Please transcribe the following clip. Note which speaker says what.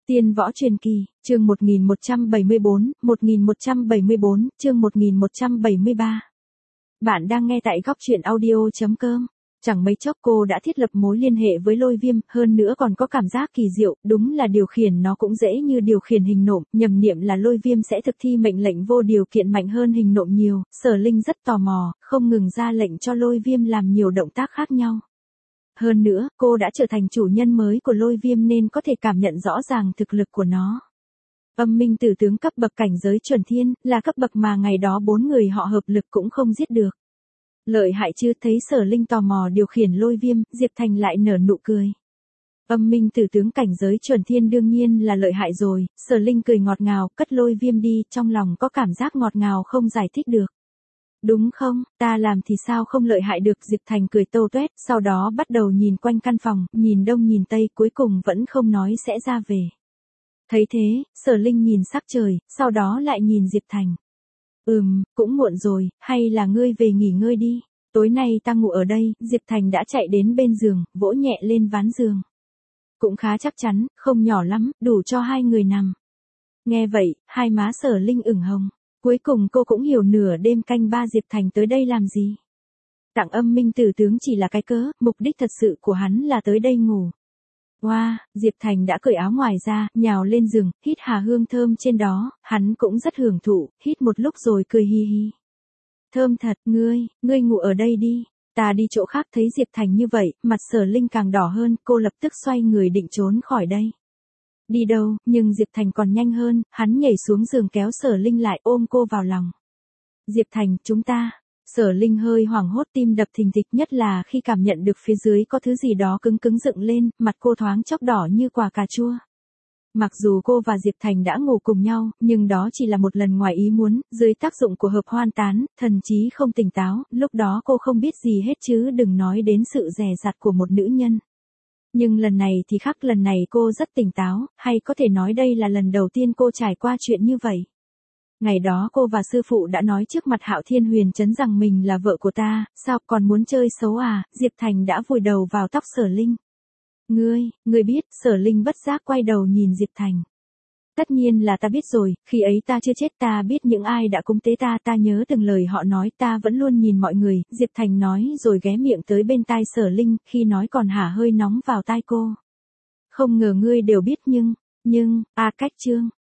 Speaker 1: Tiên võ truyền kỳ, chương 1174, chương 1173. Bạn đang nghe tại góc truyện audio.com. Chẳng mấy chốc cô đã thiết lập mối liên hệ với Lôi Viêm, hơn nữa còn có cảm giác kỳ diệu, đúng là điều khiển nó cũng dễ như điều khiển hình nộm, nhầm niệm là Lôi Viêm sẽ thực thi mệnh lệnh vô điều kiện mạnh hơn hình nộm nhiều. Sở Linh rất tò mò, không ngừng ra lệnh cho Lôi Viêm làm nhiều động tác khác nhau. Hơn nữa, cô đã trở thành chủ nhân mới của Lôi Viêm nên có thể cảm nhận rõ ràng thực lực của nó. Âm minh tử tướng cấp bậc cảnh giới chuẩn thiên, là cấp bậc mà ngày đó 4 người họ hợp lực cũng không giết được. Lợi hại chứ, thấy Sở Linh tò mò điều khiển Lôi Viêm, Diệp Thành lại nở nụ cười. Âm minh tử tướng cảnh giới chuẩn thiên đương nhiên là lợi hại rồi, Sở Linh cười ngọt ngào, cất Lôi Viêm đi, trong lòng có cảm giác ngọt ngào không giải thích được. Đúng không, ta làm thì sao không lợi hại được, Diệp Thành cười tô tuét, sau đó bắt đầu nhìn quanh căn phòng, nhìn đông nhìn tây, cuối cùng vẫn không nói sẽ ra về. Thấy thế, Sở Linh nhìn sắc trời, sau đó lại nhìn Diệp Thành. Cũng muộn rồi, hay là ngươi về nghỉ ngơi đi, tối nay ta ngủ ở đây, Diệp Thành đã chạy đến bên giường, vỗ nhẹ lên ván giường. Cũng khá chắc chắn, không nhỏ lắm, đủ cho hai người nằm. Nghe vậy, hai má Sở Linh ửng hồng. Cuối cùng cô cũng hiểu nửa đêm canh ba Diệp Thành tới đây làm gì. Tặng âm minh tử tướng chỉ là cái cớ, mục đích thật sự của hắn là tới đây ngủ. Wow, Diệp Thành đã cởi áo ngoài ra, nhào lên giường, hít hà hương thơm trên đó, hắn cũng rất hưởng thụ, hít một lúc rồi cười hi hi. Thơm thật, ngươi ngủ ở đây đi, ta đi chỗ khác. Thấy Diệp Thành như vậy, mặt Sở Linh càng đỏ hơn, cô lập tức xoay người định trốn khỏi đây. Đi đâu, nhưng Diệp Thành còn nhanh hơn, hắn nhảy xuống giường kéo Sở Linh lại ôm cô vào lòng. Diệp Thành, chúng ta. Sở Linh hơi hoảng hốt, tim đập thình thịch, nhất là khi cảm nhận được phía dưới có thứ gì đó cứng cứng dựng lên, mặt cô thoáng chốc đỏ như quả cà chua. Mặc dù cô và Diệp Thành đã ngủ cùng nhau, nhưng đó chỉ là một lần ngoài ý muốn, dưới tác dụng của hợp hoan tán, thần trí không tỉnh táo, lúc đó cô không biết gì hết chứ đừng nói đến sự dè dặt của một nữ nhân. Nhưng lần này thì khác, lần này cô rất tỉnh táo, hay có thể nói đây là lần đầu tiên cô trải qua chuyện như vậy. Ngày đó cô và sư phụ đã nói trước mặt Hạo Thiên Huyền Trấn rằng mình là vợ của ta, sao còn muốn chơi xấu à, Diệp Thành đã vùi đầu vào tóc Sở Linh. Ngươi biết, Sở Linh bất giác quay đầu nhìn Diệp Thành. Tất nhiên là ta biết rồi, khi ấy ta chưa chết, ta biết những ai đã cúng tế ta, ta nhớ từng lời họ nói, ta vẫn luôn nhìn mọi người, Diệp Thành nói rồi ghé miệng tới bên tai Sở Linh, khi nói còn hả hơi nóng vào tai cô. Không ngờ ngươi đều biết, nhưng, cách chương,